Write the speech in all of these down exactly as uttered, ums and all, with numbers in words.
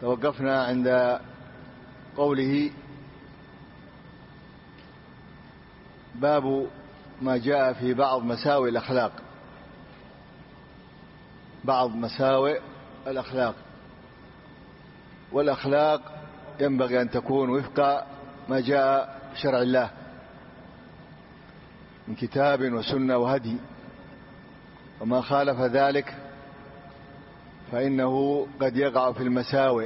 توقفنا عند قوله باب ما جاء في بعض مساوئ الأخلاق. بعض مساوئ الأخلاق، والأخلاق ينبغي أن تكون وفق ما جاء في شرع الله من كتاب وسنة وهدي، وما خالف ذلك فإنه قد يقع في المساوئ،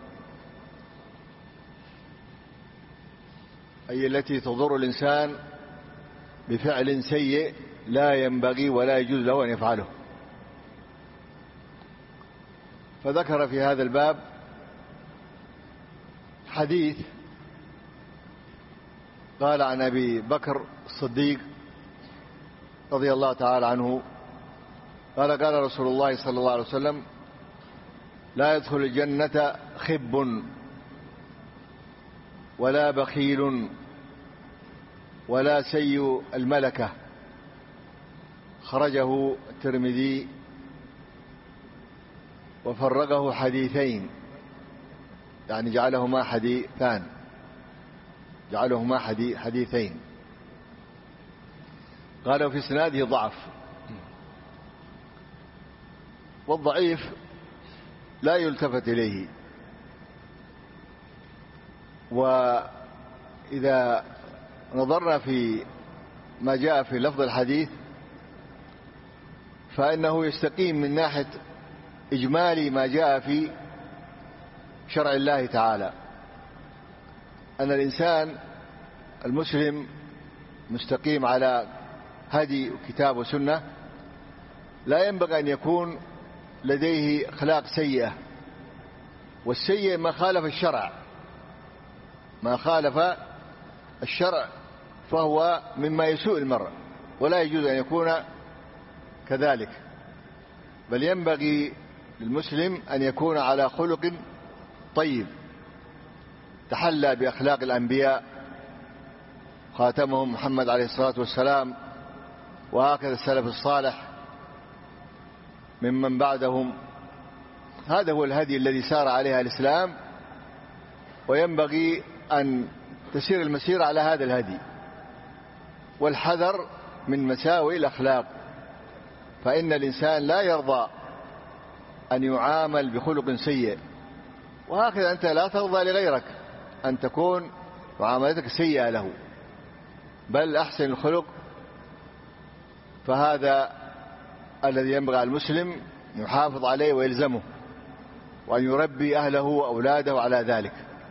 أي التي تضر الإنسان بفعل سيء لا ينبغي ولا يجوز له أن يفعله. فذكر في هذا الباب حديث قال عن أبي بكر الصديق رضي الله تعالى عنه قال قال رسول الله صلى الله عليه وسلم: لا يدخل الجنة خب ولا بخيل ولا سيء الملكة. خرجه الترمذي وفرقه حديثين، يعني جعلهما حديثان جعلهما حديثين قالوا في اسناده ضعف، والضعيف لا يلتفت إليه. وإذا نظرنا في ما جاء في لفظ الحديث فإنه يستقيم من ناحية إجمالي ما جاء في شرع الله تعالى، أن الإنسان المسلم مستقيم على هدي كتاب وسنة لا ينبغي أن يكون لديه أخلاق سيئة، والسيء ما خالف الشرع ما خالف الشرع فهو مما يسوء المرء، ولا يجوز أن يكون كذلك، بل ينبغي للمسلم أن يكون على خلق طيب تحلى بأخلاق الأنبياء خاتمهم محمد عليه الصلاة والسلام، وهكذا السلف الصالح ممن بعدهم. هذا هو الهدي الذي سار عليها الإسلام، وينبغي أن تسير المسير على هذا الهدي، والحذر من مساوئ الأخلاق، فإن الإنسان لا يرضى أن يعامل بخلق سيء، وهكذا أنت لا ترضى لغيرك أن تكون معاملتك سيئة له، بل أحسن الخلق. فهذا الذي ينبغي على المسلم يحافظ عليه ويلزمه، وأن يربي أهله وأولاده على ذلك.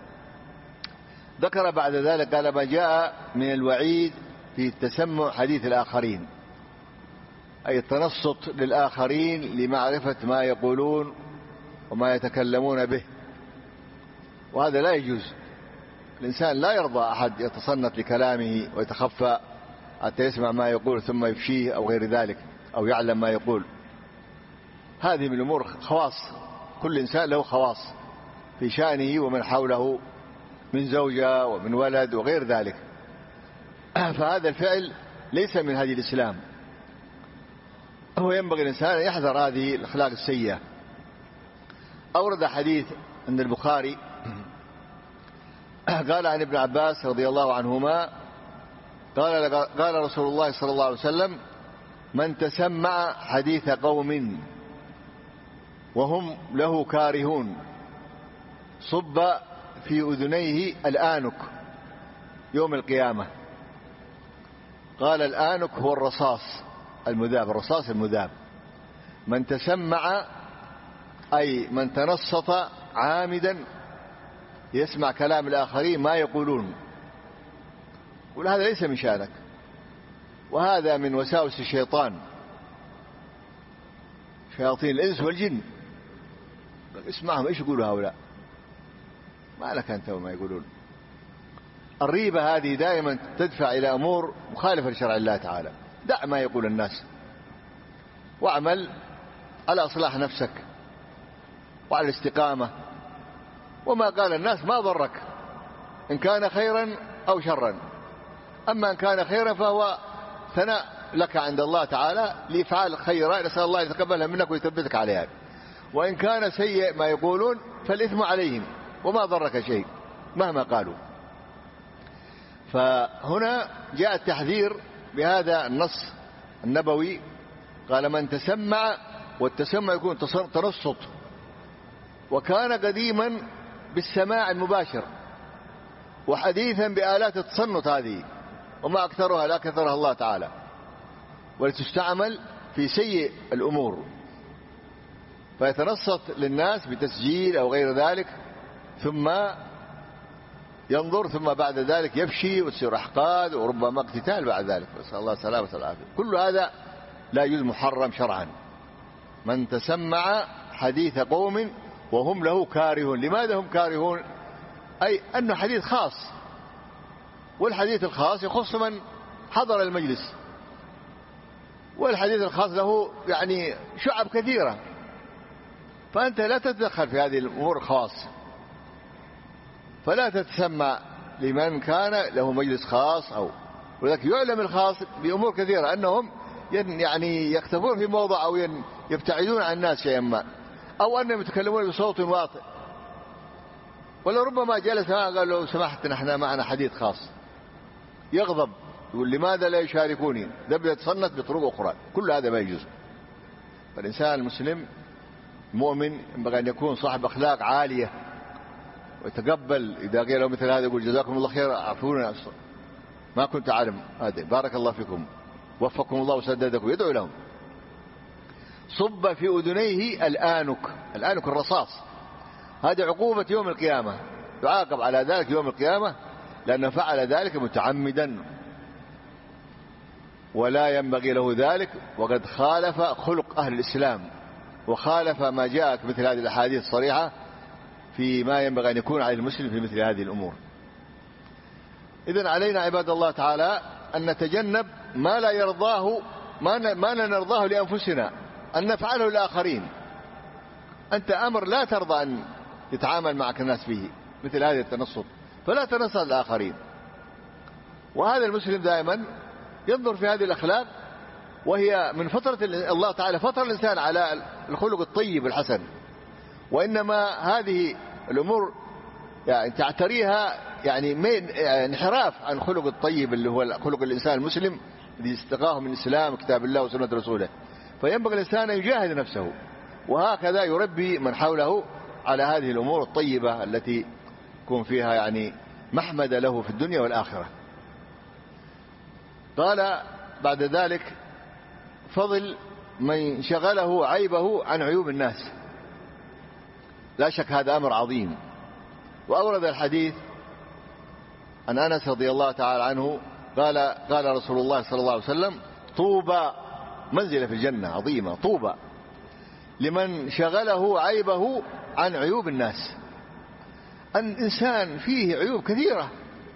ذكر بعد ذلك قال: ما جاء من الوعيد في التسمع حديث الآخرين، أي التنصت للآخرين لمعرفة ما يقولون وما يتكلمون به، وهذا لا يجوز. الإنسان لا يرضى أحد يتصنت لكلامه ويتخفى حتى يسمع ما يقول ثم يفشيه أو غير ذلك، أو يعلم ما يقول. هذه من الأمور خواص، كل إنسان له خواص في شأنه ومن حوله من زوجة ومن ولد وغير ذلك، فهذا الفعل ليس من هدي الإسلام. هو ينبغي الإنسان أن يحذر هذه الأخلاق السيئة. أورد حديث عند البخاري قال عن ابن عباس رضي الله عنهما قال قال رسول الله صلى الله عليه وسلم: من تسمع حديث قوم وهم له كارهون صب في أذنيه الآنك يوم القيامة. قال: الآنك هو الرصاص المذاب، الرصاص المذاب. من تسمع أي من تنصت عامدا يسمع كلام الآخرين ما يقولون، وهذا ليس من شأنك، وهذا من وساوس الشيطان، شياطين الإنس والجن. اسمعهم ايش يقولوا هؤلاء، ما لك أنت وما يقولون. الريبة هذه دائما تدفع إلى أمور مخالفة لشرع الله تعالى. دع ما يقول الناس، واعمل على إصلاح نفسك وعلى الاستقامة، وما قال الناس ما ضرك إن كان خيرا أو شرا. أما إن كان خيرا فهو ثناء لك عند الله تعالى لإفعال خيرا، نسأل الله يتقبلها منك ويثبتك عليها. وإن كان سيء ما يقولون فالإثم عليهم وما ضرك شيء مهما قالوا. فهنا جاء التحذير بهذا النص النبوي، قال من تسمع، والتسمع يكون تنصت، وكان قديما بالسماع المباشر، وحديثا بآلات التصنت هذه، وما أكثرها لا كثرها الله تعالى، ولتستعمل في سيء الأمور، فيتنصت للناس بتسجيل أو غير ذلك، ثم ينظر، ثم بعد ذلك يفشي وتصير أحقاد وربما اقتتال بعد ذلك، نسأل الله السلامة والعافية. كل هذا لا يجوز، محرم شرعا. من تسمع حديث قوم وهم له كارهون. لماذا هم كارهون؟ أي أنه حديث خاص، والحديث الخاص يخص من حضر المجلس، والحديث الخاص له يعني شعب كثيرة، فأنت لا تتدخل في هذه الأمور الخاصة، فلا تتسمع لمن كان له مجلس خاص، أو ولذلك يعلم الخاص بأمور كثيرة أنهم يعني يختفون في موضع أو يبتعدون عن الناس شيئا ما، أو أنهم يتكلمون بصوت واطئ، ولربما جلس قال لو سمحت نحن معنا حديث خاص، يغضب يقول لماذا لا يشاركوني، ذبل يتصنت بطرق أخرى. كل هذا ما يجوز. فالإنسان المسلم المؤمن ينبغي أن يكون صاحب أخلاق عالية، ويتقبل إذا قيل له مثل هذا يقول جزاكم الله خير، عفونا ما كنت أعلم، هذا بارك الله فيكم، وفقكم الله وسددكم، يدعو لهم. صب في أذنيه الآنك. الآنك الرصاص، هذه عقوبة يوم القيامة، يعاقب على ذلك يوم القيامة، لأنه فعل ذلك متعمدا ولا ينبغي له ذلك، وقد خالف خلق أهل الإسلام، وخالف ما جاء مثل هذه الأحاديث الصريحة في ما ينبغي أن يكون على المسلم في مثل هذه الأمور. إذن علينا عباد الله تعالى أن نتجنب ما لا يرضاه، ما ما لا نرضاه لأنفسنا أن نفعله للآخرين. أنت أمر لا ترضى أن يتعامل معك الناس فيه مثل هذه التنصت، فلا تنصت للآخرين. وهذا المسلم دائما ينظر في هذه الأخلاق، وهي من فطرة الله تعالى، فطر الإنسان على الخلق الطيب الحسن، وإنما هذه الأمور يعني تعتريها يعني انحراف عن خلق الطيب اللي هو خلق الإنسان المسلم الذي استقاه من الإسلام كتاب الله وسنة رسوله. فينبغي الإنسان أن يجاهد نفسه، وهكذا يربي من حوله على هذه الأمور الطيبة التي يكون فيها يعني محمد له في الدنيا والآخرة. قال بعد ذلك فضل من شغله عيبه عن عيوب الناس. لا شك هذا أمر عظيم. وأورد الحديث عن أنس رضي الله تعالى عنه قال قال رسول الله صلى الله عليه وسلم طوبى، منزلة في الجنة عظيمة، طوبى لمن شغله عيبه عن عيوب الناس. الإنسان فيه عيوب كثيرة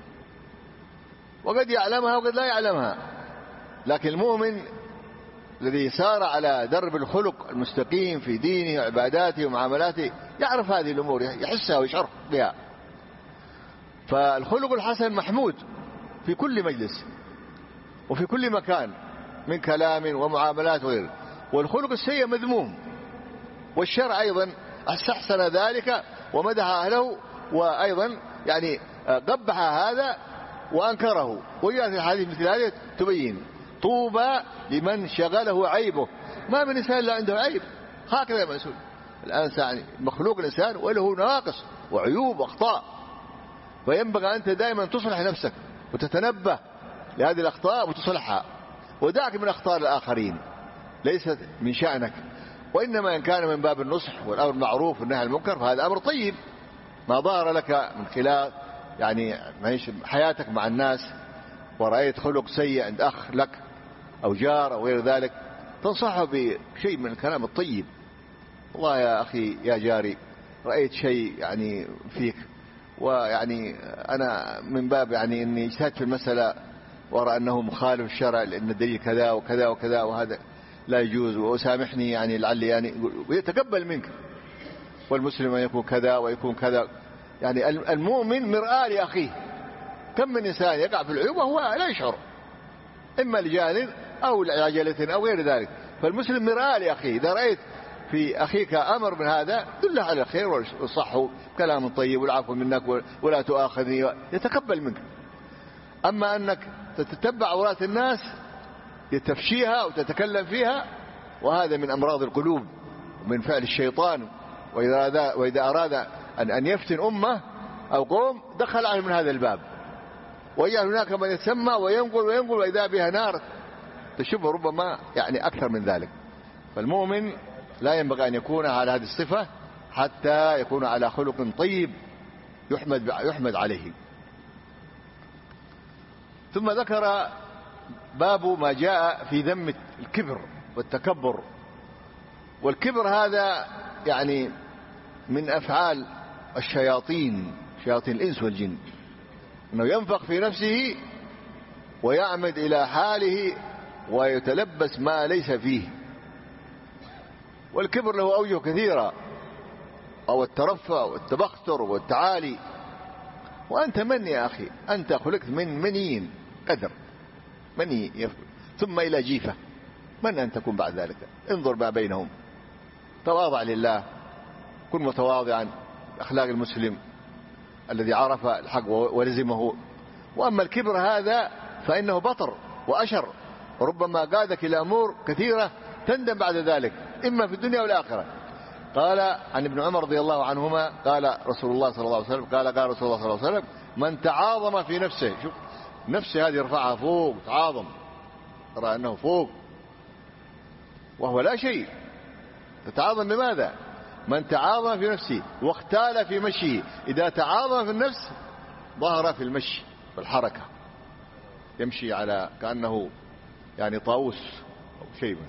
وقد يعلمها وقد لا يعلمها، لكن المؤمن الذي سار على درب الخلق المستقيم في دينه وعباداته ومعاملاته يعرف هذه الأمور، يحسها ويشعر بها. فالخلق الحسن محمود في كل مجلس وفي كل مكان من كلام ومعاملات وغيره، والخلق السيء مذموم، والشرع أيضا استحسن ذلك ومدح أهله، وأيضا يعني قبح هذا وأنكره. وجاءت الحديث مثل هذه تبين طوبى لمن شغله عيبه. ما من إنسان لا عنده عيب، هكذا مسؤول الإنسان، مخلوق الإنسان وله ناقص وعيوب وأخطاء، فينبغي أنت دائما تصلح نفسك وتتنبه لهذه الأخطاء وتصلحها، ودعك من أخطاء الآخرين، ليست من شأنك. وإنما إن كان من باب النصح والأمر بالمعروف والنهي عن المنكر فهذا أمر طيب، ما ظهر لك من خلال يعني حياتك مع الناس ورأيت خلق سيء عند أخ لك أو جار أو غير ذلك، تنصحه بشيء من الكلام الطيب. والله يا أخي يا جاري رأيت شيء يعني فيك، ويعني أنا من باب يعني أني اجتهدت في المسألة وأرى أنه مخالف الشرع لأن الدليل كذا وكذا وكذا وهذا لا يجوز، وسامحني يعني لعلي يعني، ويتقبل منك. والمسلم أن يكون كذا ويكون كذا. يعني المؤمن مرآة لأخيه. كم من إنسان يقع في العيوب وهو لا يشعر، إما لجهل أو لعجلة أو غير ذلك. فالمسلم مرآة لأخيه. إذا رأيت في أخيك أمر من هذا دله على الخير والصح كلام طيب والعفو منك ولا تؤاخذني، يتقبل منك. أما أنك تتتبع عورات الناس لتفشيها وتتكلم فيها، وهذا من أمراض القلوب ومن فعل الشيطان. وإذا, وإذا أراد أن, أن يفتن أمة أو قوم دخل عنه من هذا الباب، ويجعل هناك من يتسمى وينقل وينقل وإذا بها نار تشبه ربما يعني أكثر من ذلك. فالمؤمن لا ينبغي أن يكون على هذه الصفة حتى يكون على خلق طيب يحمد, يحمد عليه. ثم ذكر باب ما جاء في ذم الكبر والتكبر. والكبر هذا يعني من أفعال الشياطين، شياطين الإنس والجن، أنه ينفخ في نفسه ويعمد إلى حاله ويتلبس ما ليس فيه. والكبر له أوجه كثيرة، أو الترفع والتبختر والتعالي. وأنت من يا أخي؟ أنت خلقت من منين قدر مني ثم إلى جيفة، من أن تكون بعد ذلك؟ انظر ما بينهم، تواضع لله، كن متواضعا، أخلاق المسلم الذي عرف الحق ولزمه. وأما الكبر هذا فإنه بطر وأشر، وربما قادك إلى أمور كثيرة تندم بعد ذلك، إما في الدنيا والآخرة. قال عن ابن عمر رضي الله عنهما قال رسول الله صلى الله عليه وسلم قال قال رسول الله صلى الله عليه وسلم: من تعاظم في نفسه، شوف نفسه هذه يرفعها فوق، تعاظم، ترى أنه فوق وهو لا شيء. تتعاظم بماذا؟ من تعاظم في نفسه واختال في مشيه. إذا تعاظم في النفس ظهر في المشي والحركة، يمشي على كأنه يعني طاووس أو شيء،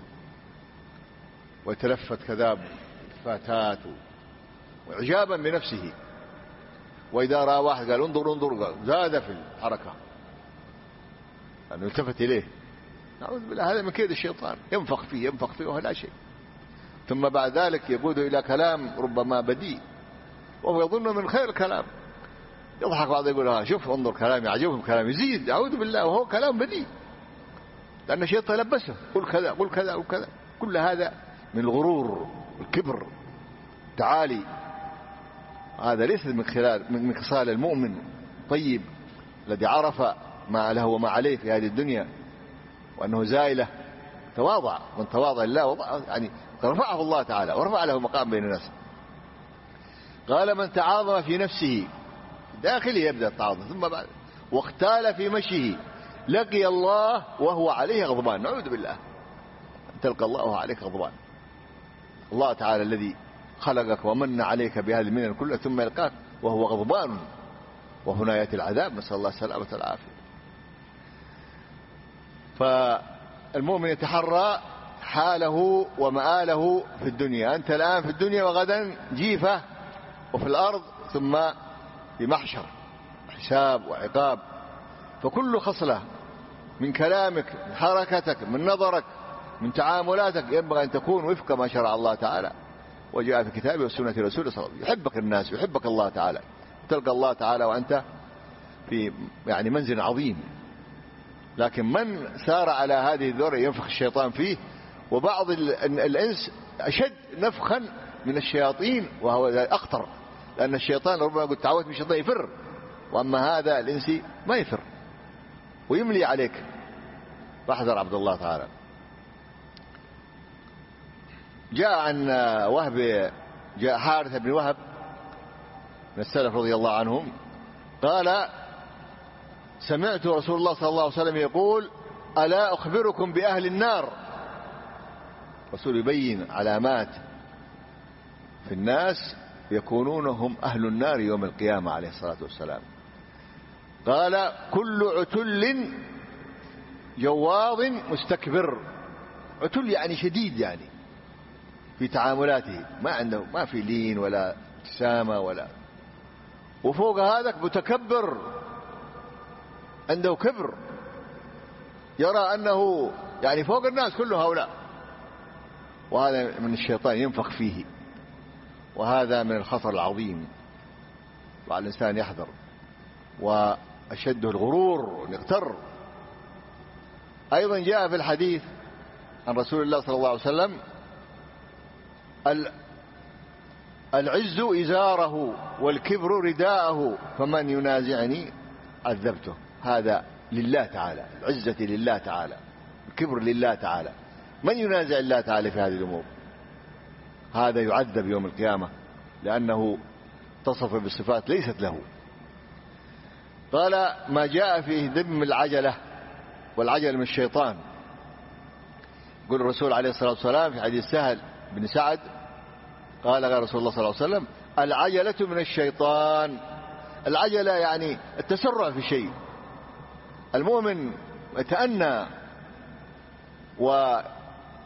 ويتلفت كذاب فاتات وإعجابا بنفسه. وإذا رأى واحد قال انظر انظر، قال زاد في الحركة أنه يلتفت إليه. نعوذ بالله، هذا من كيد الشيطان، ينفخ فيه ينفخ فيه وهو لا شيء. ثم بعد ذلك يقود إلى كلام ربما بديء وهو يظن من خير الكلام. يضحك بعض يقول ها شوف انظر كلامي عجبهم كلامي، يزيد، أعوذ بالله، وهو كلام بديء لأن الشيطان لبسه، قل كذا قل كذا قل كذا. كل هذا من الغرور والكبر التعالي. هذا ليس من خلال من خصال المؤمن طيب الذي عرف ما له وما عليه في هذه الدنيا، وأنه زائلة. تواضع، من تواضع لله يعني رفعه الله تعالى ورفع له مقام بين الناس. قال: من تعاظم في نفسه، داخله يبدأ التعاظم، ثم بعد واختال في مشيه لقي الله وهو عليه غضبان. نعوذ بالله، تلقى الله عليك غضبان. الله تعالى الذي خلقك ومن عليك بهذه المنن كلها ثم يلقاك وهو غضبان، وهنا يأتي العذاب، نسأل الله السلامة والعافية. فالمؤمن يتحرى حاله ومآله في الدنيا. أنت الآن في الدنيا وغدا جيفة وفي الأرض ثم في محشر حساب وعقاب. فكل خصلة من كلامك، من حركتك، من نظرك، من تعاملاتك ينبغي أن تكون وفق ما شرع الله تعالى وجاء في كتابه وسنة رسوله صلى الله عليه وسلم. يحبك الناس، يحبك الله تعالى، تلقى الله تعالى وأنت في يعني منزل عظيم. لكن من سار على هذه الذرة ينفخ الشيطان فيه. وبعض الإنس أشد نفخا من الشياطين وهو أخطر، لأن الشيطان ربما قد تعودت من الشيطان يفر، وأما هذا الإنسي ما يفر ويملي عليك. فاحذر عبد الله تعالى. جاء عن وهب، جاء حارث بن وهب من السلف رضي الله عنهم قال: سمعت رسول الله صلى الله عليه وسلم يقول: ألا أخبركم بأهل النار؟ رسول يبين علامات في الناس يكونون هم أهل النار يوم القيامة عليه الصلاة والسلام. قال: كل عتل جواظ مستكبر. عتل يعني شديد، يعني في تعاملاته ما عنده ما في لين ولا ابتسامة ولا، وفوق هذا متكبر عنده كبر، يرى أنه يعني فوق الناس كل هؤلاء. وهذا من الشيطان ينفخ فيه، وهذا من الخطر العظيم، وعلى الإنسان يحذر. وأشده الغرور يغتر. أيضا جاء في الحديث عن رسول الله صلى الله عليه وسلم العز إزاره والكبر رداءه فمن ينازعني عذبته. هذا لله تعالى، العزة لله تعالى، الكبر لله تعالى. من ينازع الله تعالى في هذه الأمور هذا يعذب يوم القيامة، لأنه اتصف بالصفات ليست له. قال ما جاء فيه ذم العجلة، والعجل من الشيطان. يقول الرسول عليه الصلاة والسلام في حديث سهل بن سعد قال قال رسول الله صلى الله عليه وسلم العجلة من الشيطان. العجلة يعني التسرع في شيء. المؤمن يتأنى ويدير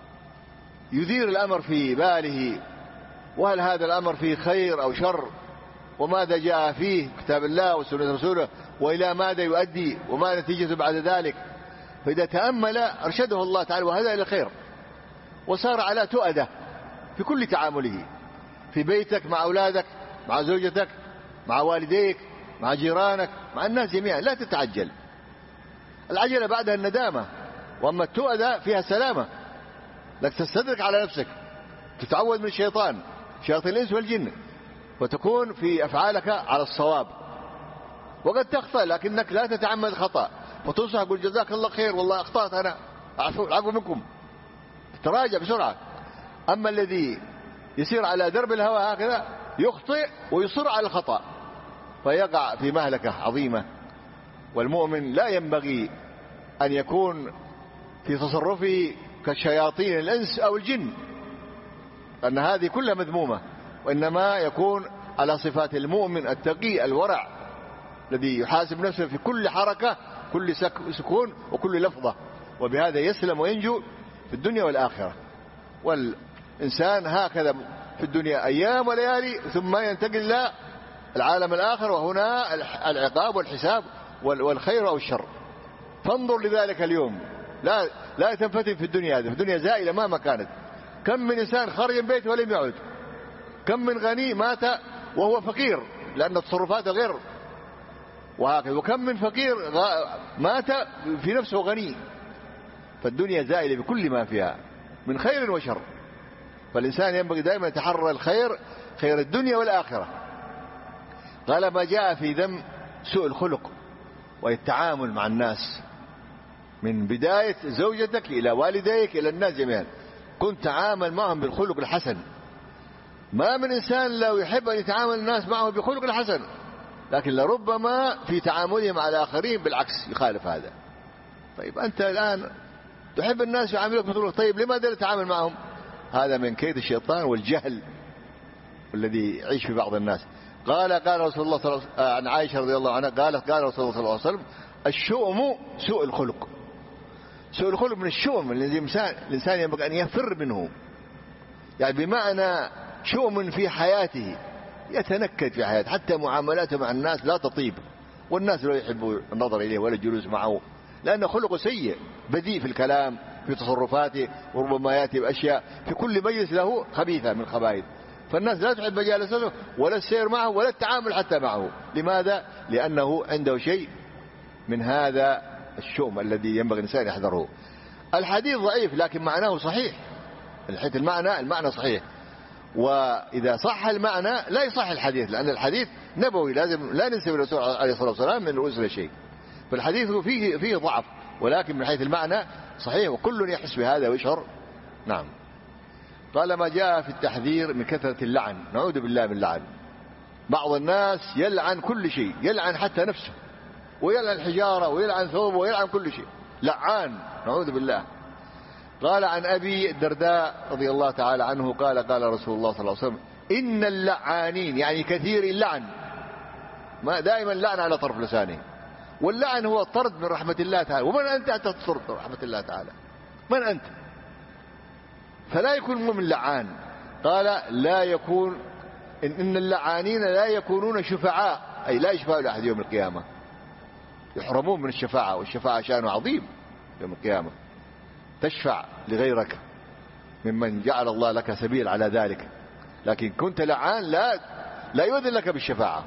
الأمر في باله، وهل هذا الأمر فيه خير أو شر، وماذا جاء فيه كتاب الله وسنة رسوله، وإلى ماذا يؤدي، وما نتيجته بعد ذلك. فإذا تأمل أرشده الله تعالى وهذا إلى الخير، وصار على تؤدة في كل تعامله، في بيتك مع أولادك، مع زوجتك، مع والديك، مع جيرانك، مع الناس جميعا. لا تتعجل. العجلة بعدها الندامة، وأما التؤدة فيها سلامة، لك تستدرك على نفسك، تتعود من الشيطان، شياطين الإنس والجن، وتكون في أفعالك على الصواب. وقد تخطأ لكنك لا تتعمد خطأ، فتنصح قل جزاك الله خير والله أخطأت أنا، العفو منكم، تراجع بسرعة. أما الذي يسير على درب الهوى هكذا يخطئ ويصر على الخطأ فيقع في مهلكة عظيمة. والمؤمن لا ينبغي أن يكون في تصرفه كشياطين الإنس أو الجن، أن هذه كلها مذمومة، وإنما يكون على صفات المؤمن التقي الورع الذي يحاسب نفسه في كل حركة، كل سكون وكل لفظة، وبهذا يسلم وينجو في الدنيا والآخرة. والإنسان هكذا في الدنيا أيام وليالي، ثم ينتقل إلى العالم الآخر، وهنا العقاب والحساب والخير أو الشر. فانظر لذلك اليوم، لا لا تنفتن في الدنيا هذه، في الدنيا زائلة مهما كانت. كم من إنسان خرج من بيته ولم يعد، كم من غني مات وهو فقير لأن تصرفاته غير، وهكذا. وكم من فقير مات في نفسه غني. فالدنيا زائلة بكل ما فيها من خير وشر، فالإنسان ينبغي دائما يتحرى الخير، خير الدنيا والآخرة. قال ما جاء في ذم سوء الخلق والتعامل مع الناس، من بداية زوجتك إلى والديك إلى الناس جميعا، كنت تعامل معهم بالخلق الحسن. ما من إنسان لو يحب أن يتعامل الناس معه بخلق الحسن، لكن لربما في تعامله مع الآخرين بالعكس يخالف هذا. طيب أنت الآن تحب الناس يعاملوك بخلق، طيب لماذا لا تتعامل معهم؟ هذا من كيد الشيطان والجهل الذي يعيش في بعض الناس. قال قال رسول الله صلى الله عليه وسلم عن عائشة رضي الله عنها قالت قال رسول الله صلى الله عليه وسلم الشؤم سوء الخلق. سوء الخلق من الشؤم الذي الإنسان ينبغي أن يفر منه، يعني بمعنى شؤم في حياته، يتنكد في حياته، حتى معاملاته مع الناس لا تطيب، والناس لا يحبوا النظر إليه ولا الجلوس معه، لأنه خلقه سيء، بذيء في الكلام، في تصرفاته، وربما يأتي بأشياء في كل مجلس له خبيثة من الخبائث. فالناس لا تحب مجالسته ولا السير معه ولا التعامل حتى معه. لماذا؟ لأنه عنده شيء من هذا الشؤم الذي ينبغي الإنسان يحذره. الحديث ضعيف لكن معناه صحيح، الحديث المعنى المعنى صحيح، وإذا صح المعنى لا يصح الحديث، لأن الحديث نبوي لازم لا ننسب الرسول عليه الصلاة والسلام من الرسل شيء. فالحديث فيه فيه ضعف، ولكن من حيث المعنى صحيح، وكل يحس بهذا ويشعر. نعم. قال ما جاء في التحذير من كثرة اللعن، نعوذ بالله من اللعن. بعض الناس يلعن كل شيء، يلعن حتى نفسه، ويلعن الحجارة، ويلعن ثوبه، ويلعن كل شيء، لعان، نعوذ بالله. قال عن أبي الدرداء رضي الله تعالى عنه قال قال رسول الله صلى الله عليه وسلم إن اللعانين، يعني كثير اللعن، ما دائما اللعن على طرف لسانه، واللعن هو الطرد من رحمة الله تعالى. ومن أنت حتى تطرد من رحمة الله تعالى؟ من أنت؟ فلا يكون المؤمن لعان. قال لا يكون إن اللعانين لا يكونون شفعاء، أي لا يشفعوا لأحد يوم القيامة، يحرمون من الشفاعة، والشفاعة شأن عظيم يوم القيامة، تشفع لغيرك ممن جعل الله لك سبيل على ذلك، لكن كنت لعان لا لا يؤذن لك بالشفاعة.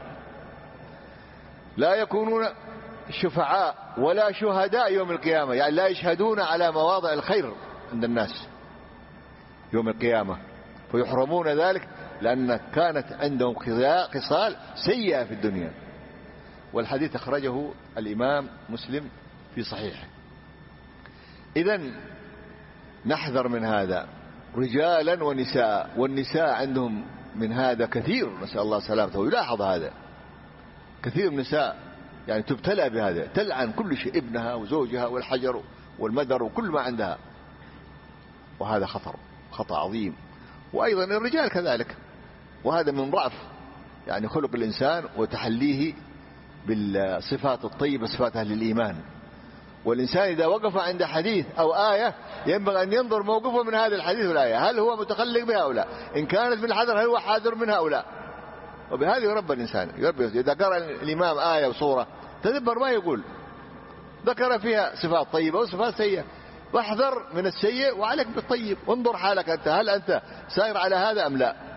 لا يكونون شفعاء ولا شهداء يوم القيامة، يعني لا يشهدون على مواضع الخير عند الناس يوم القيامة، فيحرمون ذلك لأن كانت عندهم خصال سيئة في الدنيا. والحديث أخرجه الإمام مسلم في صحيحه. إذن نحذر من هذا رجالا ونساء، والنساء عندهم من هذا كثير، نسأل الله سلامته. ويلاحظ هذا كثير من النساء يعني تبتلى بهذا، تلعن كل شيء، ابنها وزوجها والحجر والمدر وكل ما عندها، وهذا خطر خطأ عظيم. وأيضا الرجال كذلك، وهذا من ضعف يعني خلق الإنسان وتحليه بالصفات الطيبة، صفات أهل الإيمان. والإنسان إذا وقف عند حديث أو آية ينبغي أن ينظر موقفه من هذا الحديث والآية، هل هو متخلق بها أو لا؟ إن كانت من الحذر هل هو حاذر منها أو لا؟ وبهذا يربى الإنسان، يربى. إذا قرأ الإمام آية وصورة تدبر ما يقول، ذكر فيها صفات طيبة وصفات سيئة، واحذر من السيء وعليك بالطيب، وانظر حالك أنت، هل أنت سائر على هذا أم لا؟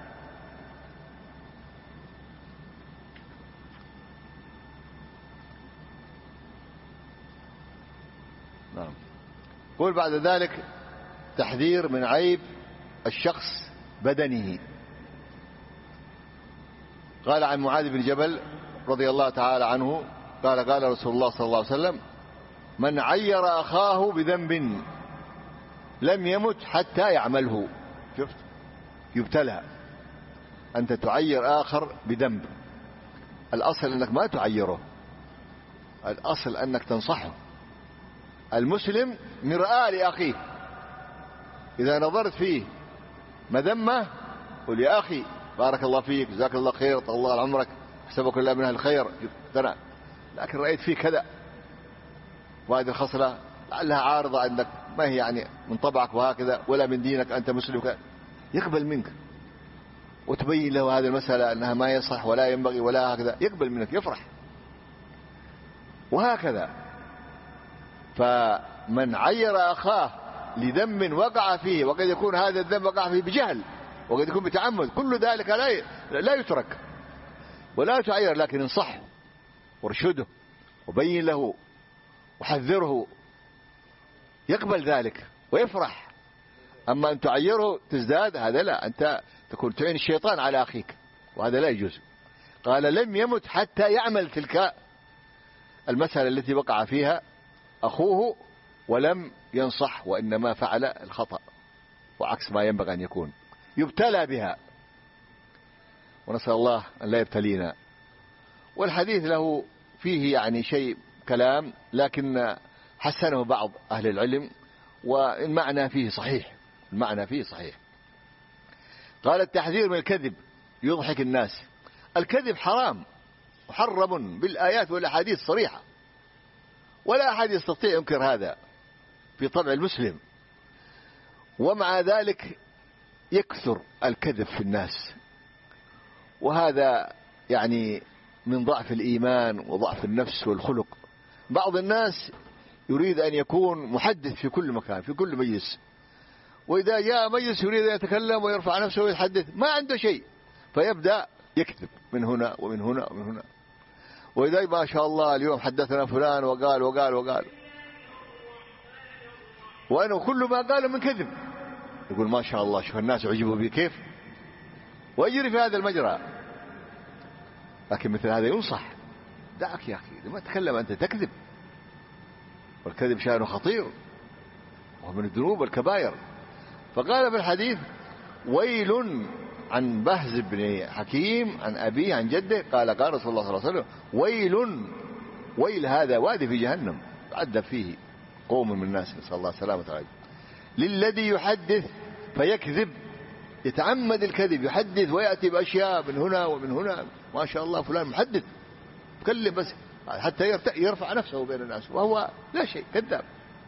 نعم. قول بعد ذلك تحذير من عيب الشخص بدنه. قال عن معاذ بن جبل رضي الله تعالى عنه قال قال رسول الله صلى الله عليه وسلم: من عير أخاه بذنب لم يمت حتى يعمله. شفت؟ يبتلى. أنت تعير آخر بذنب، الأصل أنك ما تعيره، الأصل أنك تنصحه. المسلم مرآة لأخيه، إذا نظرت فيه مذمة قل: يا أخي بارك الله فيك، جزاك الله خير، طال الله عمرك، حسبك الله من أهل الخير، لكن رأيت فيه كذا وهذه الخصلة لعلها عارضة عندك، ما هي يعني من طبعك وهكذا ولا من دينك، أنت مسلم، يقبل منك وتبين له هذه المسألة أنها ما يصح ولا ينبغي ولا هكذا، يقبل منك، يفرح. وهكذا فمن عير أخاه لذنب وقع فيه، وقد يكون هذا الذنب وقع فيه بجهل وقد يكون بتعمد، كل ذلك لا لا يترك ولا تعير، لكن انصحه وارشده وبين له وحذره، يقبل ذلك ويفرح. أما أن تعيره تزداد، هذا لا، أنت تكون تعين الشيطان على أخيك، وهذا لا يجوز. قال: لم يمت حتى يعمل تلك المسألة التي وقع فيها أخوه ولم ينصح، وإنما فعل الخطأ وعكس ما ينبغي أن يكون، يبتلى بها، ونسأل الله أن لا يبتلينا. والحديث له فيه يعني شيء كلام، لكن حسنه بعض أهل العلم، والمعنى فيه صحيح، المعنى فيه صحيح. قال: التحذير من الكذب يضحك الناس. الكذب حرام محرم بالآيات والأحاديث صريحة، ولا أحد يستطيع ينكر هذا في طبع المسلم، ومع ذلك يكثر الكذب في الناس، وهذا يعني من ضعف الإيمان وضعف النفس والخلق. بعض الناس يريد أن يكون محدث في كل مكان في كل مجلس، وإذا جاء مجلس يريد أن يتكلم ويرفع نفسه ويتحدث، ما عنده شيء، فيبدأ يكذب من هنا ومن هنا ومن هنا. وإذا ما شاء الله اليوم حدثنا فلان وقال وقال وقال، وأنا كل ما قال من كذب، يقول ما شاء الله شوف الناس عجبوا بي كيف، ويجري في هذا المجرى. لكن مثل هذا ينصح: دعك يا أخي، لما تتكلم أنت تكذب، والكذب شأنه خطير وهو من الذنوب والكبائر. فقال في الحديث: ويل عن بهز بن حكيم عن أبيه عن جده قال قال رسول الله صلى الله عليه وسلم: ويل، ويل هذا وادي في جهنم يعذب فيه قوم من الناس، نسأل الله السلامة والعافية، للذي يحدث فيكذب، يتعمد الكذب، يحدث ويأتي بأشياء من هنا ومن هنا، ما شاء الله فلان محدث يتكلم بس حتى يرفع نفسه بين الناس، وهو لا شيء، كذاب.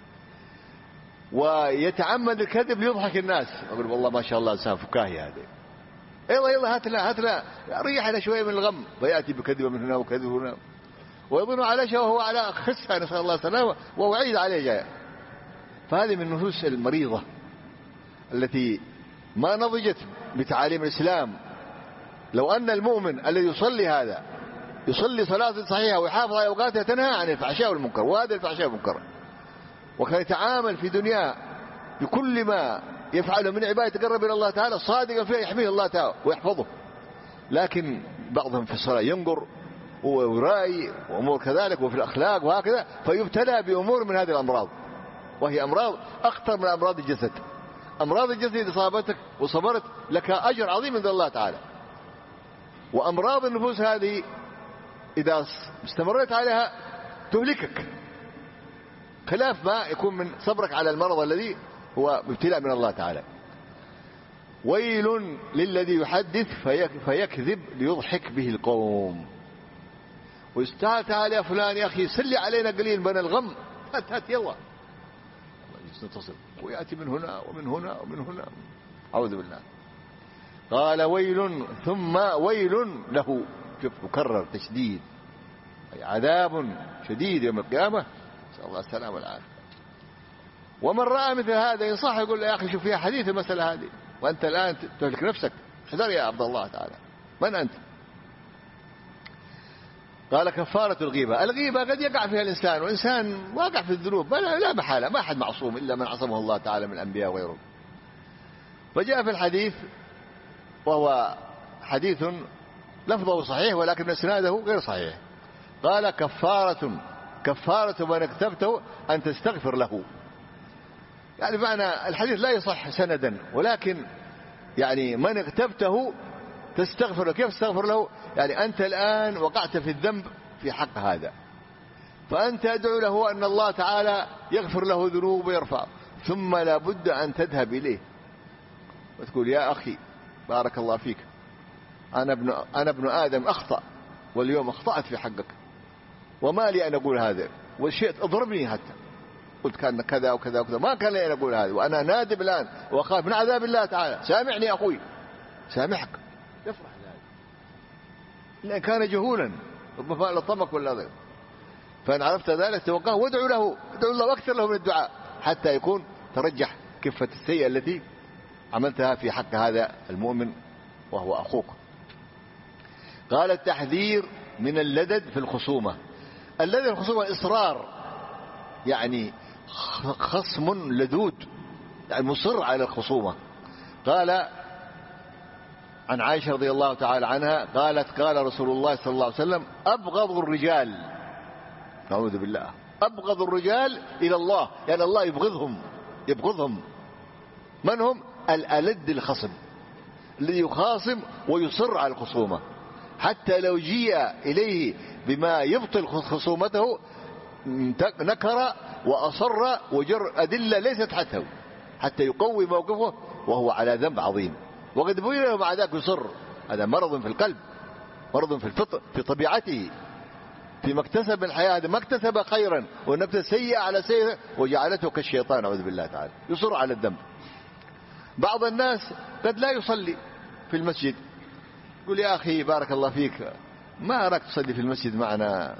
ويتعمد الكذب ليضحك الناس، أقول والله ما شاء الله إنسان فكاهي هذا، يلا يلا هات لنا هات لنا ريحنا شوية من الغم، ويأتي بكذبة من هنا وكذب هنا، ويظن على شيء وهو على خسة، نسأل الله السلامة، وهو عيد عليه جاي. فهذه من النفوس المريضة التي ما نضجت بتعاليم الإسلام. لو أن المؤمن الذي يصلي هذا يصلي صلاة صحيحة ويحافظ على أوقاتها تنهى عن الفحشاء والمنكر، وهذا الفحشاء والمنكر، وكان يتعامل في دنياه بكل ما يفعله من عبادة يتقرب إلى الله تعالى صادقا فيها يحميه الله تعالى ويحفظه. لكن بعضهم في الصلاة ينقر ويرائي وأمور كذلك وفي الأخلاق وهكذا، فيبتلى بأمور من هذه الأمراض، وهي أمراض أخطر من أمراض الجسد. أمراض الجسد إذا صابتك وصبرت لك أجر عظيم عند الله تعالى، وأمراض النفوس هذه إذا استمرت عليها تهلكك، خلاف ما يكون من صبرك على المرض الذي هو ابتلاء من الله تعالى. ويل للذي يحدث فيكذب ليضحك به القوم. ويستعال تعالى يا فلان يا أخي سلي علينا قليل من الغم، هات هات يلا نتصل، ويأتي من هنا ومن هنا ومن هنا، أعوذ بالله. قال ويل ثم ويل له، شوف مكرر تشديد، أي عذاب شديد يوم القيامة، نسأل الله السلامة والعافية. ومن رأى مثل هذا ينصح يقول له يا أخي شوف فيها حديث المسألة هذه، وأنت الآن تهلك نفسك، احذر يا عبد الله تعالى، من أنت؟ قال كفارة الغيبة. الغيبة قد يقع فيها الإنسان، والإنسان واقع في الذنوب لا محالة، ما أحد معصوم إلا من عصمه الله تعالى من الأنبياء وغيرهم. فجاء في الحديث، وهو حديث لفظه صحيح ولكن اسناده غير صحيح، قال كفارة كفارة من اكتبته أن تستغفر له. يعني معنى الحديث لا يصح سندا، ولكن يعني من اكتبته تستغفر له. كيف تستغفر له؟ يعني أنت الآن وقعت في الذنب في حق هذا، فأنت أدعو له أن الله تعالى يغفر له ذنوب ويرفع، ثم لا بد أن تذهب إليه وتقول يا أخي بارك الله فيك، أنا ابن, أنا ابن آدم أخطأ، واليوم أخطأت في حقك، وما لي أن أقول هذا، والشيء اضربني حتى قلت كان كذا وكذا وكذا، ما كان لي أن أقول هذا، وأنا نادم الآن وأخاف من عذاب الله تعالى، سامحني أخوي، سامحك. يفرح ذلك لأن كان جهولا ربما لطمك ولا غير. فإن عرفت ذلك توقعه وادعو له، ادعو الله واكثر له من الدعاء حتى يكون ترجح كفة السيئة التي عملتها في حق هذا المؤمن وهو أخوك. قال التحذير من اللدد في الخصومة. اللدد الخصومة الإصرار، يعني خصم لدود، يعني مصر على الخصومة. قال عن عائشة رضي الله تعالى عنها قالت قال رسول الله صلى الله عليه وسلم أبغض الرجال، نعوذ بالله، أبغض الرجال إلى الله، يعني الله يبغضهم يبغضهم من هم؟ الألد الخصم، الذي يخاصم ويصر على الخصومة، حتى لو جيء إليه بما يبطل خصومته نكر وأصر وجر أدلة ليست حتى حتى يقوي موقفه وهو على ذنب عظيم، وقد بين له مع ذلك يصر. هذا مرض في القلب، مرض في الفطر، في طبيعته، فيما اكتسب من الحياة. هذا ما اكتسب خيرا والنبت سيئة على سيئة وجعلته كالشيطان، أعوذ بالله تعالى، يصر على الذنب. بعض الناس قد لا يصلي في المسجد، يقول يا أخي بارك الله فيك ما أراك تصلي في المسجد معنا.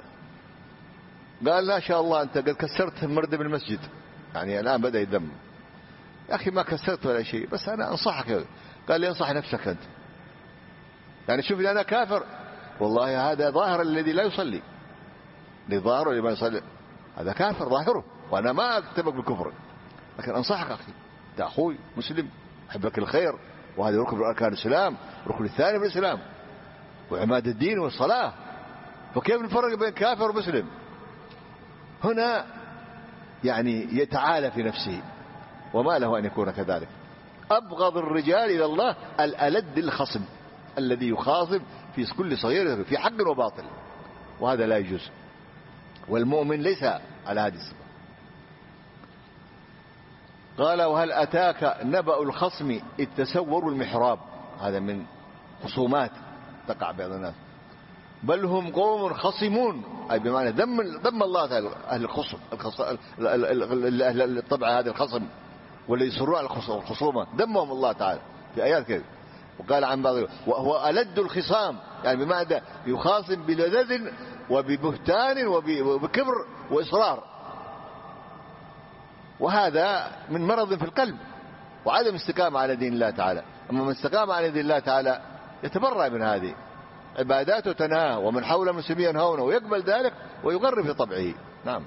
قال لا شاء الله أنت قد كسرت مردم المسجد، يعني الآن بدأ يذم. يا أخي ما كسرت ولا شيء، بس أنا أنصحك. قال لي انصح نفسك أنت، يعني شوف لي أنا كافر، والله هذا ظاهر الذي لا يصلي، لظاهره اللي ما يصلي هذا كافر ظاهره، وأنا ما أكتبك بالكفر، لكن أنصحك أخي، أنت أخوي مسلم أحب لك الخير، وهذا ركن من أركان الإسلام، ركن الثاني من الإسلام وعماد الدين والصلاة، فكيف نفرق بين كافر ومسلم؟ هنا يعني يتعالى في نفسه، وما له أن يكون كذلك. أبغض الرجال إلى الله الألد الخصم، الذي يخاصم في كل صغير في حق وباطل، وهذا لا يجوز، والمؤمن ليس على هذه الصفة. قال وهل أتاك نبأ الخصم إذ تسوروا المحراب، هذا من خصومات تقع بين الناس، بل هم قوم خصمون، أي بمعنى ذم ذم الله تعالى أهل الخصم، الطبع هذا الخصم والذي يصرون على الخصومة ذمهم الله تعالى في آيات كذا. وقال عن بعض وهو ألد الخصام، يعني بمعنى يخاصم بلذذ وببهتان وبكبر وإصرار، وهذا من مرض في القلب وعدم استقامة على دين الله تعالى. أما من استقام على دين الله تعالى يتبرأ من هذه عباداته تنهاه، ومن حول المسلمين ينهونه، ويقبل ذلك ويغر في طبعه. نعم.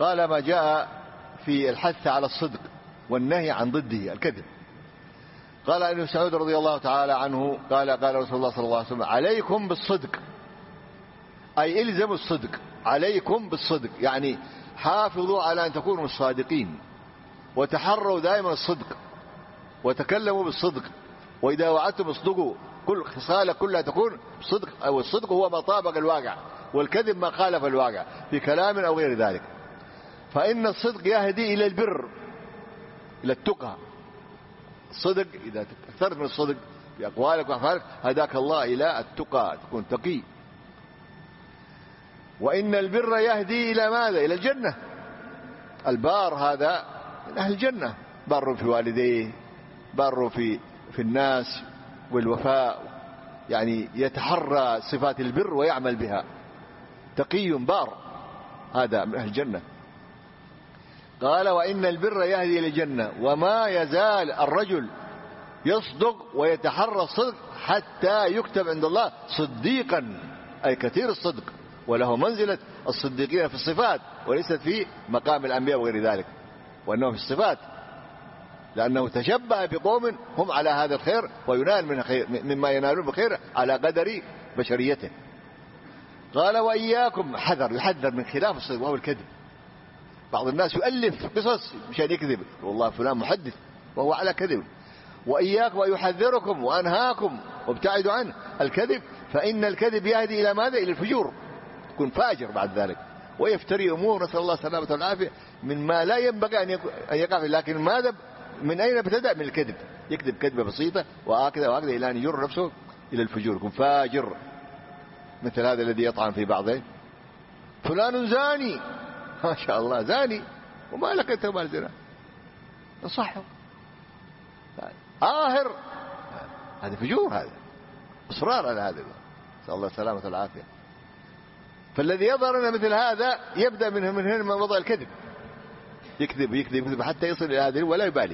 قال ما جاء في الحث على الصدق والنهي عن ضده الكذب. قال ابن مسعود رضي الله تعالى عنه قال قال رسول الله صلى الله عليه وسلم عليكم بالصدق، أي الزموا الصدق، عليكم بالصدق يعني حافظوا على أن تكونوا الصادقين، وتحروا دائما الصدق، وتكلموا بالصدق، وإذا وعدتم اصدقوا، كل خصالة كلها تكون صدق، أو الصدق هو ما طابق الواقع، والكذب ما خالف الواقع في كلام أو غير ذلك. فإن الصدق يهدي إلى البر، إلى التقى. الصدق إذا أكثرت من الصدق في أقوالك وأفعالك هداك الله إلى التقى، تكون تقي. وإن البر يهدي إلى ماذا؟ إلى الجنة. البار هذا من أهل الجنة، بر في والديه، بر في في الناس، والوفاء، يعني يتحرى صفات البر ويعمل بها، تقي بار، هذا من أهل الجنة. قال وإن البر يهدي إلى الجنة، وما يزال الرجل يصدق ويتحرى الصدق حتى يكتب عند الله صديقا، أي كثير الصدق، وله منزلة الصديقين في الصفات وليست في مقام الأنبياء وغير ذلك، وأنه في الصفات، لأنه تشبه بقوم هم على هذا الخير وينال من خير مما ينالون بخير على قدر بشريته. قال وإياكم، حذر، يحذر من خلاف الصدق وهو الكذب. بعض الناس يؤلف قصص مشان يكذب، والله فلان محدث وهو على كذب. وإياكم ويحذركم وأنهاكم وابتعدوا عنه الكذب، فإن الكذب يهدي إلى ماذا؟ إلى الفجور، تكون فاجر بعد ذلك، ويفتري أمور نسأل الله السلامة والعافية مما لا ينبغي أن يقع فيه. لكن ماذا؟ من أين ابتدأ؟ من الكذب، يكذب كذبة بسيطة وهكذا وهكذا إلى أن يجر نفسه إلى الفجور، يكون فاجر. مثل هذا الذي يطعن في بعضه، فلان زاني، ما شاء الله زاني، وما لك أنت وما الزنا، نصحه. آهر، هذا فجور، هذا إصرار على هذا، نسأل الله السلامة والعافية. فالذي يظهر لنا مثل هذا يبدأ من من هنا من وضع الكذب، يكذب يكذب يكذب حتى يصل إلى هذه ولا يبالي.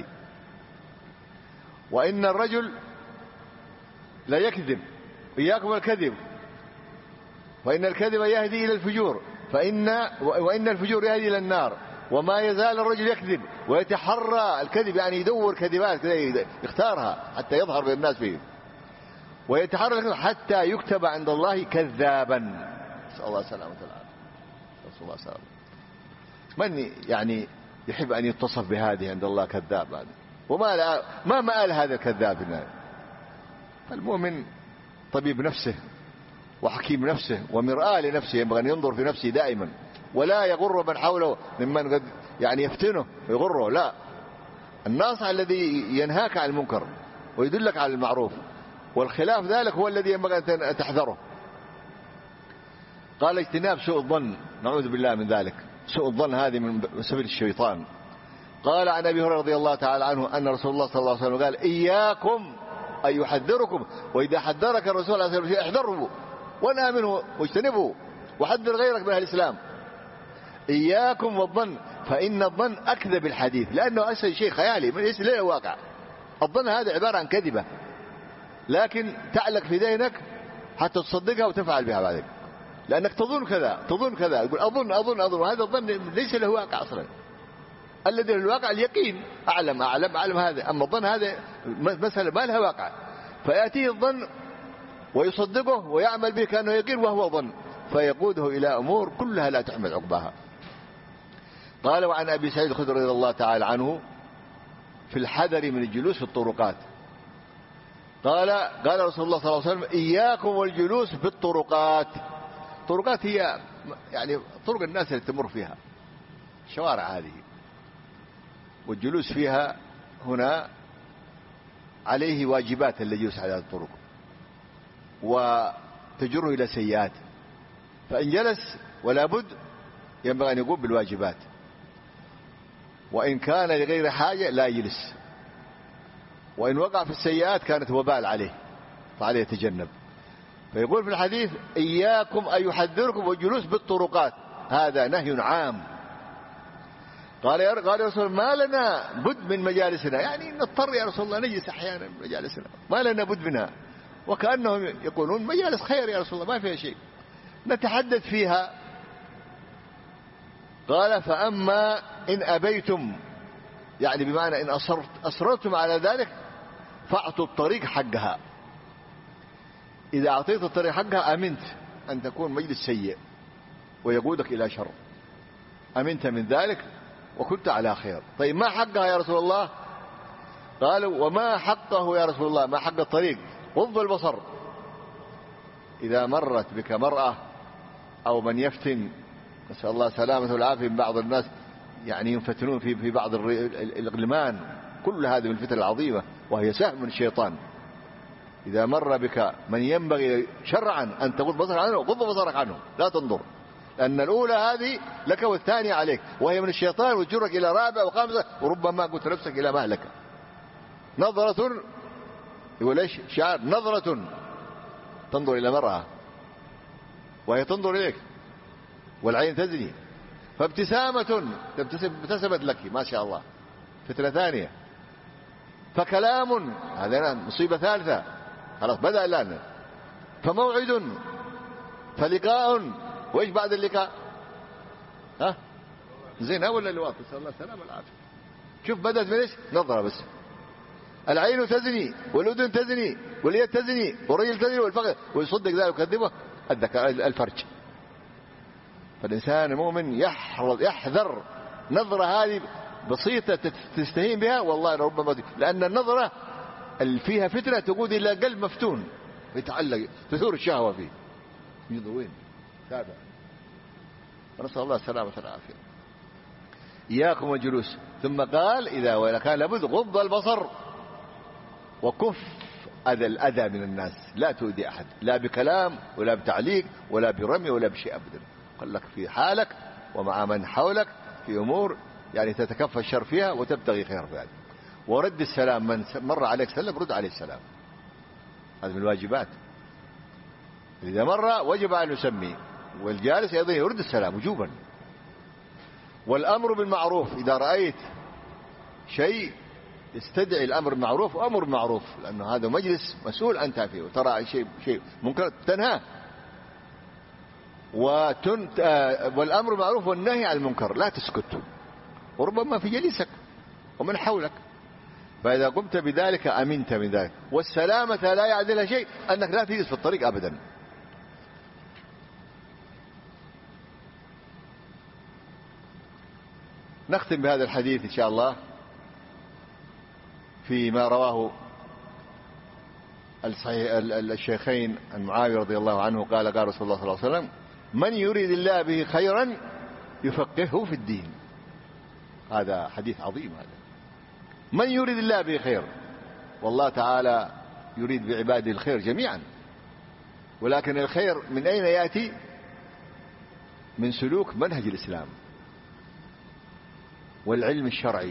وإن الرجل لا يكذب، إياكم الكذب، وإن الكذب يهدي إلى الفجور، فإن وإن الفجور يهدي إلى النار. وما يزال الرجل يكذب ويتحرى الكذب، يعني يدور كذبات يختارها حتى يظهر بين الناس فيه، ويتحرى حتى يكتب عند الله كذابا، نسأل الله السلامة والعافية. نسأل الله السلامة. من يعني يحب أن يتصف بهذه عند الله كذاب هذا؟ وما لا ما مآل هذا الكذاب هنا؟ المؤمن طبيب نفسه وحكيم نفسه ومرآة لنفسه، ينبغي أن ينظر في نفسه دائما، ولا يغر من حوله ممن قد يعني يفتنه ويغره. لا، الناصح الذي ينهاك عن المنكر ويدلك على المعروف، والخلاف ذلك هو الذي ينبغي أن تحذره. قال اجتناب سوء الظن، نعوذ بالله من ذلك. سوء الظن هذه من سبيل الشيطان. قال عن أبي هريرة رضي الله تعالى عنه أن رسول الله صلى الله عليه وسلم قال إياكم، أي يحذركم، وإذا حذرك الرسول صلى الله عليه وسلم احذره وانهى منه واجتنبه، وحذر غيرك من أهل الإسلام. إياكم والظن، فإن الظن أكذب الحديث، لأنه أسهل شيء خيالي ليس له واقع. الظن هذا عبارة عن كذبة، لكن تعلق في ذهنك حتى تصدقها وتفعل بها بعدك، لأنك تظن كذا تظن كذا، يقول أظن أظن أظن، وهذا الظن ليس له واقع أصلا. الذي له الواقع اليقين، أعلم أعلم أعلم هذا، أما الظن هذا مسألة ما لها واقع، فيأتيه الظن ويصدقه ويعمل به كأنه يقين وهو ظن، فيقوده إلى أمور كلها لا تحمد عقباها. قال وعن أبي سعيد الخدري رضي الله تعالى عنه في الحذر من الجلوس في الطرقات، قال قال رسول الله صلى الله عليه وسلم إياكم والجلوس في الطرقات. الطرقات هي يعني طرق الناس اللي تمر فيها، الشوارع هذه، والجلوس فيها هنا عليه واجبات الجلوس على هذه الطرق، وتجره إلى سيئات، فإن جلس ولا بد ينبغي أن يقوم بالواجبات، وإن كان لغير حاجة لا يجلس، وإن وقع في السيئات كانت وبال عليه فعليه يتجنب. فيقول في الحديث إياكم أن يحذركم والجلوس بالطرقات، هذا نهي عام. قال يا قال يا رسول ما لنا بد من مجالسنا، يعني نضطر يا رسول الله نجلس أحيانا مجالسنا، ما لنا بد منها، وكأنهم يقولون مجالس خير يا رسول الله ما فيها شيء، نتحدث فيها قال فأما إن أبيتم، يعني بمعنى إن أصرت أصررتم على ذلك فأعطوا الطريق حقها. إذا أعطيت الطريق حقها أمنت أن تكون مجلس سيء ويقودك إلى شر، أمنت من ذلك وكنت على خير. طيب ما حقها يا رسول الله؟ قالوا وما حقه يا رسول الله؟ ما حق الطريق؟ غض البصر. إذا مرت بك مرأة أو من يفتن، نسأل الله سلامة والعافية، من بعض الناس يعني ينفتنون في في بعض الغلمان، كل هذه من الفتن العظيمة وهي سهم من الشيطان. إذا مر بك من ينبغي شرعا أن تغض بصرك عنه، غض بصرك عنه، لا تنظر، لأن الأولى هذه لك والثانية عليك، وهي من الشيطان وتجرك إلى رابع وخامسة، وربما قلت نفسك إلى مهلك. نظرة، يقول ايش شعر؟ نظرة تنظر إلى مرأة وهي تنظر إليك، والعين تزني، فابتسامة ابتسمت لك ما شاء الله، فتنة ثانية. فكلام، هذا مصيبة ثالثة، خلاص بدأ الآن. فموعد، فلقاء، وإيش بعد اللقاء؟ ها زنا ولا لواط؟ نسأل الله السلامة والعافية. شوف بدأت من ايش؟ نظرة بس. العين تزني والأذن تزني واليد تزني والرجل تزني والفخذ، ويصدق ذلك ويكذبه الذكر الفرج. فالإنسان المؤمن يحرص يحذر نظرة هذه بسيطة تستهين بها، والله ربما، لأن النظرة اللي فيها فتنة تقود إلى قلب مفتون يتعلق، تثور الشهوة فيه. وين تابع؟ نسأل الله السلامة والعافية. إياكم والجلوس. ثم قال إذا كان لابد غض البصر وكف أذى الأذى من الناس، لا تؤذي أحد، لا بكلام ولا بتعليق ولا برمي ولا بشيء أبدا. قال لك في حالك ومع من حولك في أمور يعني تتكفى الشر فيها وتبتغي خير في ذلك. ورد السلام، من مر عليك سلم رد عليه السلام، هذا من الواجبات. إذا مر وجب أن يسمي، والجالس أيضا يرد السلام وجوبا. والأمر بالمعروف، إذا رأيت شيء يستدعي الأمر بالمعروف وأمر بالمعروف، لأنه هذا مجلس مسؤول أنت فيه، وترى شيء شيء منكر تنهاه. وتنت والأمر بالمعروف والنهي عن المنكر، لا تسكت، وربما في جليسك ومن حولك. فإذا قمت بذلك أمنت من ذلك. والسلامة لا يعدلها شيء أنك لا تجلس في الطريق أبدا. نختم بهذا الحديث إن شاء الله فيما رواه الصحيح الشيخين عن معاوية رضي الله عنه قال قال رسول الله صلى الله عليه وسلم من يريد الله به خيرا يفقهه في الدين. هذا حديث عظيم. هذا من يريد الله به خير، والله تعالى يريد بعباده الخير جميعا، ولكن الخير من أين يأتي؟ من سلوك منهج الإسلام والعلم الشرعي.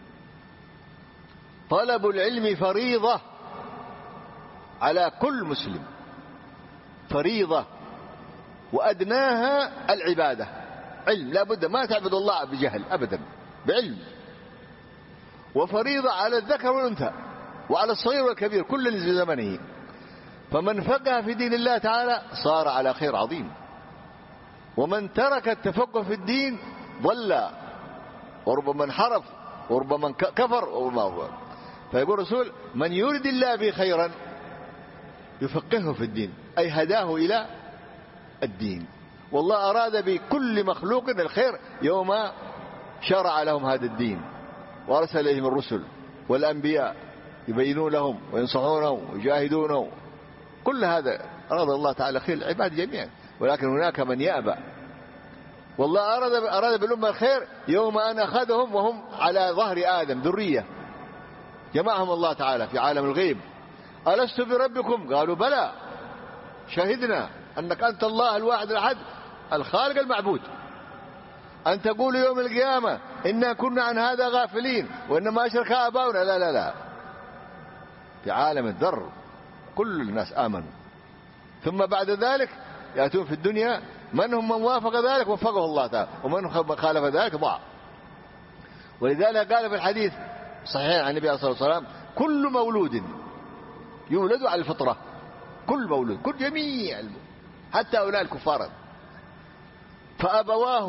طلب العلم فريضة على كل مسلم، فريضة، وأدناها العبادة. علم، لا بد، ما تعبد الله بجهل أبدا، بعلم. وفريضة على الذكر والأنثى وعلى الصغير والكبير كل في زمنه. فمن فقه في دين الله تعالى صار على خير عظيم، ومن ترك التفقه في الدين ضل، وربما انحرف، وربما كفر، وربما هو. فيقول الرسول من يريد الله به خيرا يفقهه في الدين، أي هداه إلى الدين. والله أراد بكل مخلوق الخير يوم شرع لهم هذا الدين وأرسل إليهم الرسل والأنبياء يبينون لهم وينصحونهم ويجاهدونهم. كل هذا أراد الله تعالى خير العباد جميعا، ولكن هناك من يأبى. والله أراد أراد بالأمة الخير يوم أن أخذهم وهم على ظهر آدم ذرية، جمعهم الله تعالى في عالم الغيب. ألست بربكم؟ قالوا بلى شهدنا أنك أنت الله الواحد الأحد الخالق المعبود. أن تقول يوم القيامة إنا كنا عن هذا غافلين وإنما أشرك آباؤنا. لا لا لا، في عالم الذر كل الناس آمنوا، ثم بعد ذلك يأتون في الدنيا من هم من وافق ذلك وفقه الله تعالى، ومن خالف ذلك ضاع. ولذلك قال في الحديث صحيح عن النبي صلى الله عليه وسلم كل مولود يولد على الفطرة، كل مولود، كل جميع حتى أولئك الكفار، فأبواه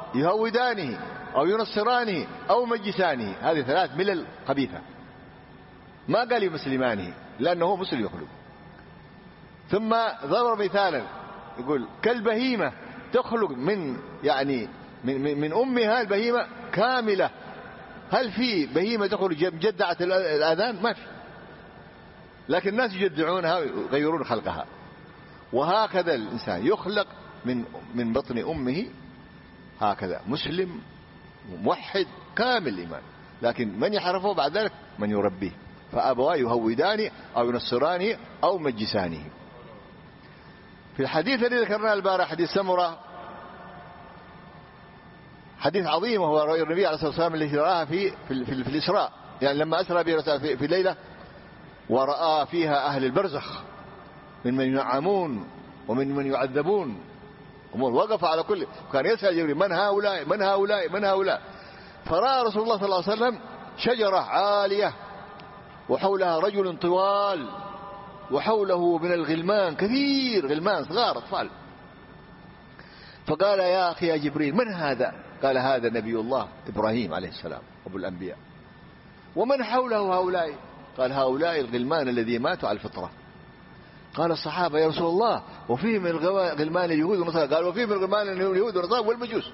يهودانه أو ينصرانه أو مجسانه. هذه ثلاث ملل خبيثة. ما قال يمسلمانه لأنه هو مسلم يخلق. ثم ضرب مثالا يقول كالبهيمة تخلق من يعني من, من, من أمها البهيمة كاملة. هل في بهيمة تخرج مجدعة الآذان؟ ما في، لكن الناس يجدعونها ويغيرون خلقها. وهكذا الإنسان يخلق من من بطن أمه هكذا مسلم موحد كامل الإيمان، لكن من يحرفه بعد ذلك من يربيه، فأبواه يهودانه أو ينصرانه أو مجسانه. في الحديث الذي ذكرناه البارح حديث سمرة حديث عظيم، وهو رؤيا النبي عليه الصلاة والسلام التي رآها في في, في, في الإسراء، يعني لما أسرى به في, في ليلة ورأى فيها أهل البرزخ من من ينعمون ومن من يعذبون، وقف على كل، كان يسأل جبريل من هؤلاء من هؤلاء من هؤلاء. فرأى رسول الله صلى الله عليه وسلم شجرة عالية وحولها رجل طوال وحوله من الغلمان كثير، غلمان صغار أطفال. فقال يا أخي يا جبريل من هذا؟ قال هذا نبي الله إبراهيم عليه السلام أبو الأنبياء. ومن حوله هؤلاء؟ قال هؤلاء الغلمان الذين ماتوا على الفطرة. قال الصحابة يا رسول الله وفيه من غلمان اليهود والنصارى؟ قال وفيه من غلمان اليهود والنصارى والمجوس.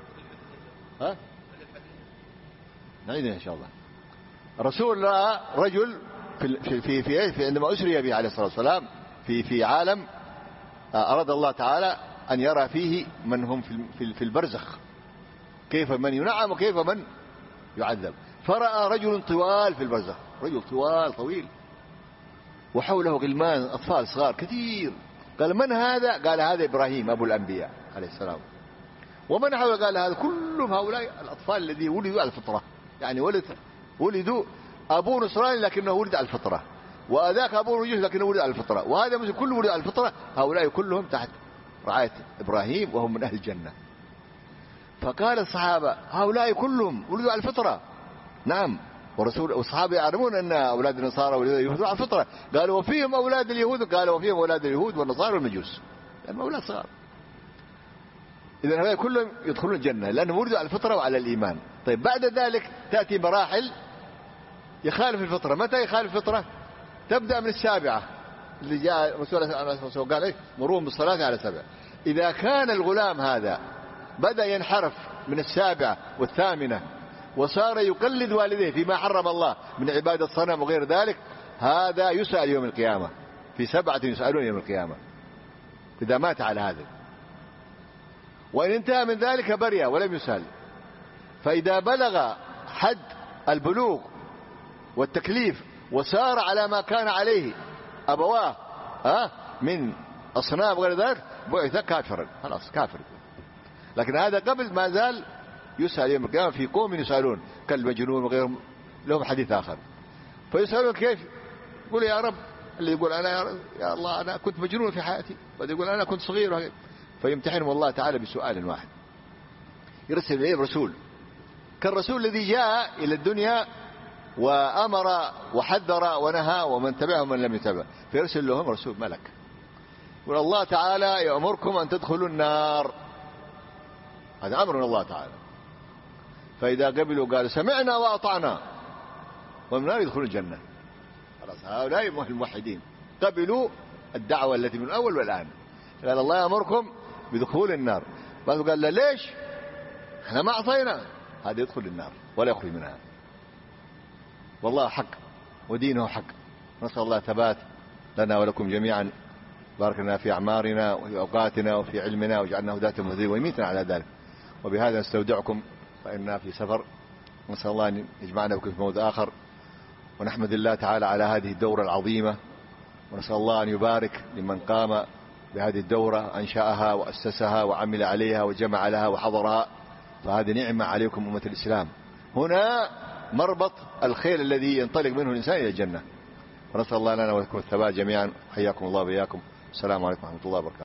ها نعيدها إن شاء الله. الرسول رأى رجل في في في, في عندما أسري به عليه الصلاة والسلام في في عالم أراد الله تعالى أن يرى فيه من هم في في البرزخ، كيف من ينعم وكيف من يعذب. فرأى رجل طوال في البرزخ، رجل طوال طويل وحوله غلمان أطفال صغار كثير. قال من هذا؟ قال هذا إبراهيم أبو الأنبياء عليه السلام. ومن حوله؟ قال هذا كلهم هؤلاء الأطفال الذين ولدوا على الفطرة، يعني ولد ولدوا أبوه نصراني لكنه ولد على الفطرة، وأذاك أبوه مجوس لكنه ولد على الفطرة، وهذا مسلم كله ولد على الفطرة. هؤلاء كلهم تحت رعاية إبراهيم وهم من أهل الجنة. فقال الصحابة هؤلاء كلهم ولدوا على الفطرة؟ نعم. ورسول والصحابة يعلمون أن أولاد النصارى ولد اليهود على الفطرة. قالوا وفيهم أولاد اليهود؟ قالوا وفيهم أولاد اليهود والنصارى والمجوس، لأنهم أولاد صغار. إذن هؤلاء كلهم يدخلون الجنة لأنهم ولدوا على الفطرة وعلى الإيمان. طيب بعد ذلك تأتي مراحل يخالف الفطرة. متى يخالف الفطرة؟ تبدأ من السابعة اللي جاء رسول الله قال إيه مروهم بالصلاة على سبع. إذا كان الغلام هذا بدأ ينحرف من السابعة والثامنة وصار يقلد والديه فيما حرم الله من عبادة الصنم وغير ذلك، هذا يسأل يوم القيامة في سبعة يسألون يوم القيامة إذا مات على هذا. وإن انتهى من ذلك برئ ولم يسأل. فإذا بلغ حد البلوغ والتكليف وسار على ما كان عليه أبواه ها من أصنام وغير ذلك بعث كافرا، خلاص كافر. لكن هذا قبل ما زال يسأل يوم القيامة في قوم يسألون كالمجنون وغيرهم، لهم حديث آخر. فيسألون كيف؟ يقول يا رب، اللي يقول أنا يا, رب يا الله أنا كنت مجنون في حياتي، والذي يقول أنا كنت صغير. فيمتحنهم الله تعالى بسؤال واحد، يرسل إليه رسول كالرسول الذي جاء إلى الدنيا وأمر وحذر ونهى ومن تبعهم من لم يتبع، فيرسل لهم رسول ملك يقول الله تعالى يأمركم أن تدخلوا النار، هذا أمر من الله تعالى. فإذا قبلوا قالوا سمعنا وأطعنا ومن النار يدخلوا الجنة. خلاص هؤلاء الموحدين قبلوا الدعوة التي من الأول والآن. قال الله يأمركم بدخول النار، بعض قال لا ليش احنا ما أعطينا، هذا يدخل النار ولا يخرج منها. والله حق ودينه حق. نسأل الله ثبات لنا ولكم جميعا، بارك لنا في أعمارنا وفي أوقاتنا وفي علمنا واجعلنا هداة مهديين ويميتنا على ذلك. وبهذا نستودعكم فإننا في سفر، نسأل الله أن يجمعنا بكم في موعد آخر، ونحمد الله تعالى على هذه الدورة العظيمة، ونسأل الله أن يبارك لمن قام بهذه الدورة أنشأها وأسسها وعمل عليها وجمع لها وحضرها، فهذه نعمة عليكم أمة الإسلام. هنا مربط الخيل الذي ينطلق منه الإنسان إلى الجنة. ونسأل الله لنا ولكم الثبات جميعا. حياكم الله وبياكم. السلام عليكم ورحمة الله وبركاته.